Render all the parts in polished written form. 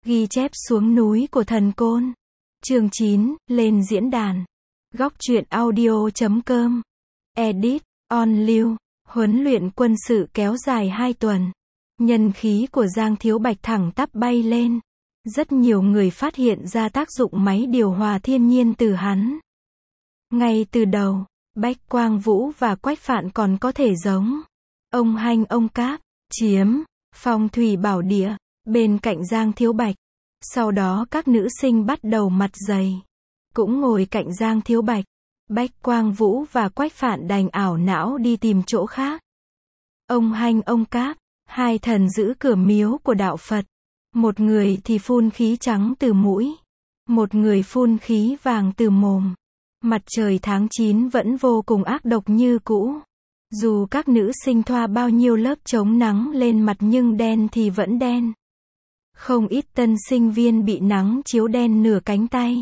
Ghi chép xuống núi của thần côn. Chương 9, lên diễn đàn. Góc truyện audio.com. Edit, on lưu. Huấn luyện quân sự kéo dài 2 tuần. Nhân khí của Giang Thiếu Bạch thẳng tắp bay lên. Rất nhiều người phát hiện ra tác dụng máy điều hòa thiên nhiên từ hắn. Ngay từ đầu, Bách Quang Vũ và Quách Phạn còn có thể giống ông Hanh ông Cáp, chiếm phong thủy bảo địa bên cạnh Giang Thiếu Bạch. Sau đó các nữ sinh bắt đầu mặt dày, cũng ngồi cạnh Giang Thiếu Bạch. Bách Quang Vũ và Quách Phạn đành ảo não đi tìm chỗ khác. Ông Hanh ông Cáp, hai thần giữ cửa miếu của đạo Phật. Một người thì phun khí trắng từ mũi, một người phun khí vàng từ mồm. Mặt trời tháng 9 vẫn vô cùng ác độc như cũ. Dù các nữ sinh thoa bao nhiêu lớp chống nắng lên mặt nhưng đen thì vẫn đen. Không ít tân sinh viên bị nắng chiếu đen nửa cánh tay.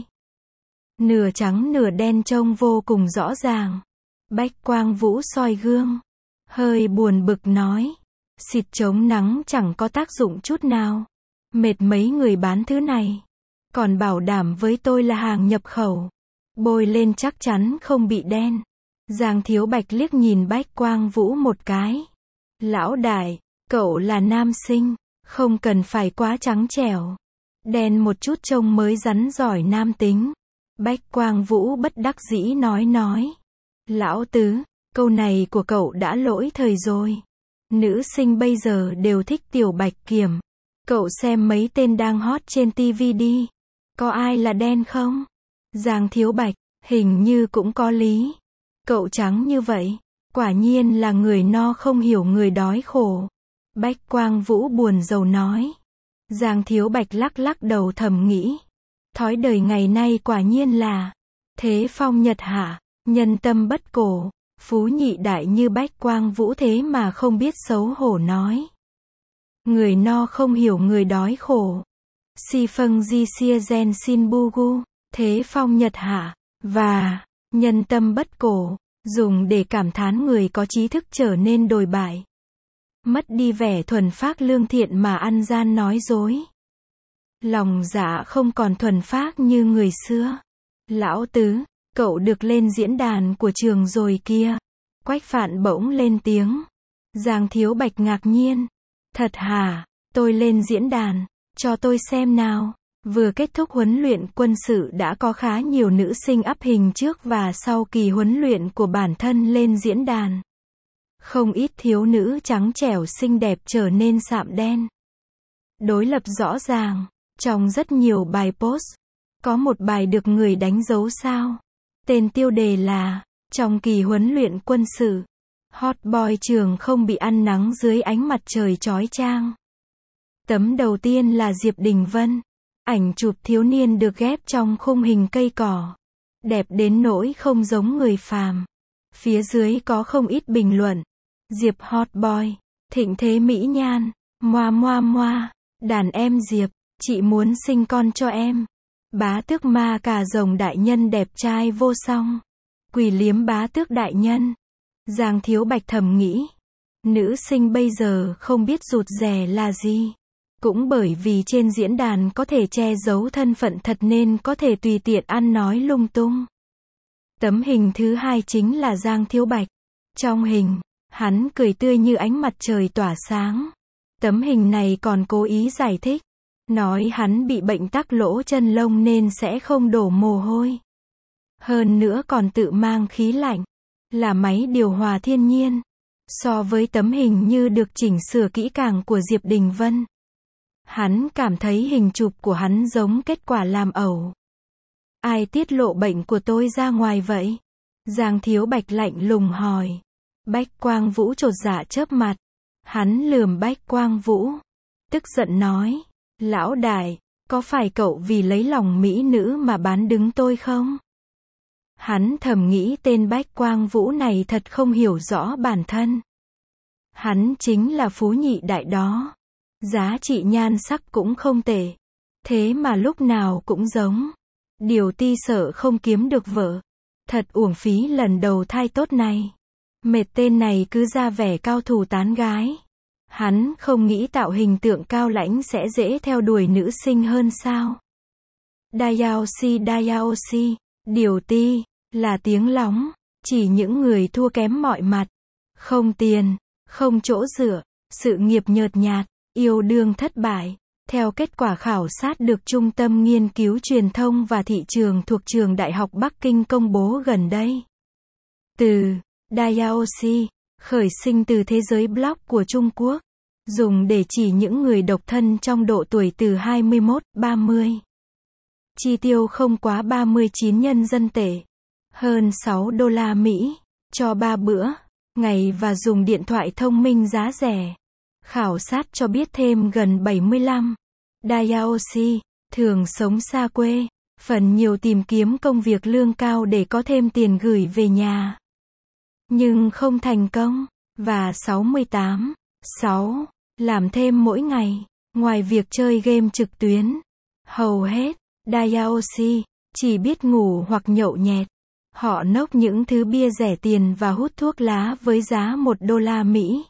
Nửa trắng nửa đen trông vô cùng rõ ràng. Bách Quang Vũ soi gương, hơi buồn bực nói. Xịt chống nắng chẳng có tác dụng chút nào. Mệt mấy người bán thứ này. Còn bảo đảm với tôi là hàng nhập khẩu. Bôi lên chắc chắn không bị đen. Giang Thiếu Bạch liếc nhìn Bách Quang Vũ một cái. Lão đại, cậu là nam sinh, không cần phải quá trắng trẻo. Đen một chút trông mới rắn giỏi nam tính. Bách Quang Vũ bất đắc dĩ nói. Lão tứ, câu này của cậu đã lỗi thời rồi. Nữ sinh bây giờ đều thích Tiểu Bạch Kiểm. Cậu xem mấy tên đang hot trên TV đi. Có ai là đen không? Giang Thiếu Bạch, hình như cũng có lý. Cậu trắng như vậy, quả nhiên là người no không hiểu người đói khổ. Bách Quang Vũ buồn rầu nói. Giang Thiếu Bạch lắc đầu thầm nghĩ. Thói đời ngày nay quả nhiên là thế phong nhật hạ, nhân tâm bất cổ. Phú nhị đại như Bách Quang Vũ thế mà không biết xấu hổ nói. Người no không hiểu người đói khổ. Si phân di xia gen xin bu gu. Thế phong nhật hạ, và nhân tâm bất cổ, dùng để cảm thán người có trí thức trở nên đồi bại. Mất đi vẻ thuần phác lương thiện mà ăn gian nói dối. Lòng dạ không còn thuần phác như người xưa. Lão tứ, cậu được lên diễn đàn của trường rồi kia. Quách Phạn bỗng lên tiếng. Giang Thiếu Bạch ngạc nhiên. Thật hả, tôi lên diễn đàn, cho tôi xem nào. Vừa kết thúc huấn luyện quân sự đã có khá nhiều nữ sinh up hình trước và sau kỳ huấn luyện của bản thân lên diễn đàn. Không ít thiếu nữ trắng trẻo xinh đẹp trở nên sạm đen. Đối lập rõ ràng, trong rất nhiều bài post, có một bài được người đánh dấu sao. Tên tiêu đề là, trong kỳ huấn luyện quân sự, hot boy trường không bị ăn nắng dưới ánh mặt trời chói chang. Tấm đầu tiên là Diệp Đình Vân. Ảnh chụp thiếu niên được ghép trong khung hình cây cỏ. Đẹp đến nỗi không giống người phàm. Phía dưới có không ít bình luận. Diệp hot boy, thịnh thế mỹ nhan, moa, đàn em Diệp, chị muốn sinh con cho em. Bá tước ma cà rồng đại nhân đẹp trai vô song. Quỷ liếm bá tước đại nhân. Giang Thiếu Bạch thầm nghĩ. Nữ sinh bây giờ không biết rụt rè là gì. Cũng bởi vì trên diễn đàn có thể che giấu thân phận thật nên có thể tùy tiện ăn nói lung tung. Tấm hình thứ hai chính là Giang Thiếu Bạch. Trong hình, hắn cười tươi như ánh mặt trời tỏa sáng. Tấm hình này còn cố ý giải thích. Nói hắn bị bệnh tắc lỗ chân lông nên sẽ không đổ mồ hôi. Hơn nữa còn tự mang khí lạnh. Là máy điều hòa thiên nhiên. So với tấm hình như được chỉnh sửa kỹ càng của Diệp Đình Vân. Hắn cảm thấy hình chụp của hắn giống kết quả làm ẩu. Ai tiết lộ bệnh của tôi ra ngoài vậy? Giang Thiếu Bạch lạnh lùng hỏi. Bách Quang Vũ chột dạ chớp mặt. Hắn lườm Bách Quang Vũ. Tức giận nói. Lão đại, có phải cậu vì lấy lòng mỹ nữ mà bán đứng tôi không? Hắn thầm nghĩ tên Bách Quang Vũ này thật không hiểu rõ bản thân. Hắn chính là phú nhị đại đó. Giá trị nhan sắc cũng không tệ. Thế mà lúc nào cũng giống. Điều ti sợ không kiếm được vợ. Thật uổng phí lần đầu thai tốt này. Mệt tên này cứ ra vẻ cao thủ tán gái. Hắn không nghĩ tạo hình tượng cao lãnh sẽ dễ theo đuổi nữ sinh hơn sao? Dayaoshi, điều ti, là tiếng lóng, chỉ những người thua kém mọi mặt. Không tiền, không chỗ dựa, sự nghiệp nhợt nhạt, yêu đương thất bại. Theo kết quả khảo sát được Trung tâm Nghiên cứu Truyền thông và Thị trường thuộc Trường Đại học Bắc Kinh công bố gần đây. Từ Dayaoshi khởi sinh từ thế giới blog của Trung Quốc, dùng để chỉ những người độc thân trong độ tuổi từ 21-30. Chi tiêu không quá 39 nhân dân tệ, hơn 6 đô la Mỹ, cho 3 bữa, ngày và dùng điện thoại thông minh giá rẻ. Khảo sát cho biết thêm gần 75. Dayaoshi thường sống xa quê, phần nhiều tìm kiếm công việc lương cao để có thêm tiền gửi về nhà. Nhưng không thành công. Và 68.6. Làm thêm mỗi ngày, ngoài việc chơi game trực tuyến. Hầu hết, Dayaoshi chỉ biết ngủ hoặc nhậu nhẹt. Họ nốc những thứ bia rẻ tiền và hút thuốc lá với giá 1 đô la Mỹ.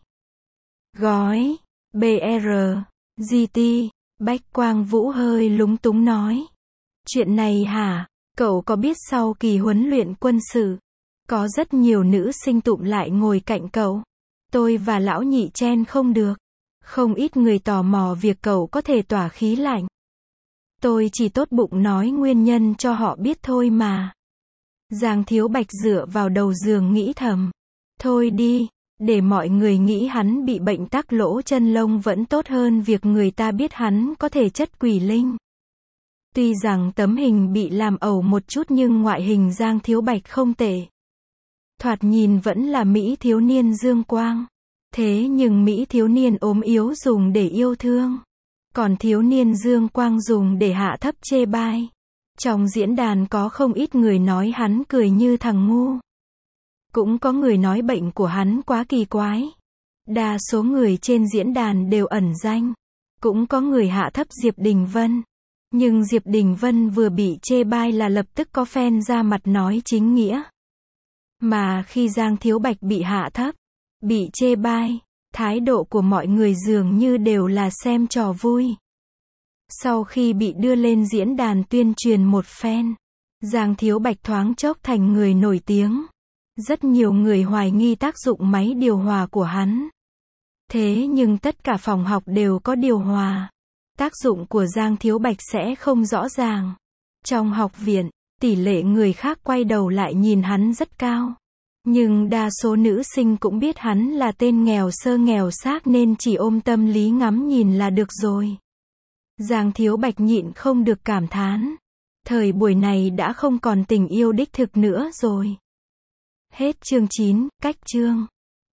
Gói BR GT. Bách Quang Vũ hơi lúng túng nói. Chuyện này hả? Cậu có biết sau kỳ huấn luyện quân sự, có rất nhiều nữ sinh tụm lại ngồi cạnh cậu. Tôi và lão nhị chen không được. Không ít người tò mò việc cậu có thể tỏa khí lạnh. Tôi chỉ tốt bụng nói nguyên nhân cho họ biết thôi mà. Giang Thiếu Bạch dựa vào đầu giường nghĩ thầm. Thôi đi, để mọi người nghĩ hắn bị bệnh tắc lỗ chân lông vẫn tốt hơn việc người ta biết hắn có thể chất quỷ linh. Tuy rằng tấm hình bị làm ẩu một chút nhưng ngoại hình Giang Thiếu Bạch không tệ. Thoạt nhìn vẫn là Mỹ thiếu niên dương quang. Thế nhưng Mỹ thiếu niên ốm yếu dùng để yêu thương. Còn thiếu niên dương quang dùng để hạ thấp chê bai. Trong diễn đàn có không ít người nói hắn cười như thằng ngu. Cũng có người nói bệnh của hắn quá kỳ quái. Đa số người trên diễn đàn đều ẩn danh. Cũng có người hạ thấp Diệp Đình Vân. Nhưng Diệp Đình Vân vừa bị chê bai là lập tức có fan ra mặt nói chính nghĩa. Mà khi Giang Thiếu Bạch bị hạ thấp, bị chê bai, thái độ của mọi người dường như đều là xem trò vui. Sau khi bị đưa lên diễn đàn tuyên truyền một phen, Giang Thiếu Bạch thoáng chốc thành người nổi tiếng. Rất nhiều người hoài nghi tác dụng máy điều hòa của hắn. Thế nhưng tất cả phòng học đều có điều hòa. Tác dụng của Giang Thiếu Bạch sẽ không rõ ràng. Trong học viện, tỷ lệ người khác quay đầu lại nhìn hắn rất cao. Nhưng đa số nữ sinh cũng biết hắn là tên nghèo sơ nghèo xác nên chỉ ôm tâm lý ngắm nhìn là được rồi. Giang Thiếu Bạch nhịn không được cảm thán. Thời buổi này đã không còn tình yêu đích thực nữa rồi. Hết chương 9, cách chương.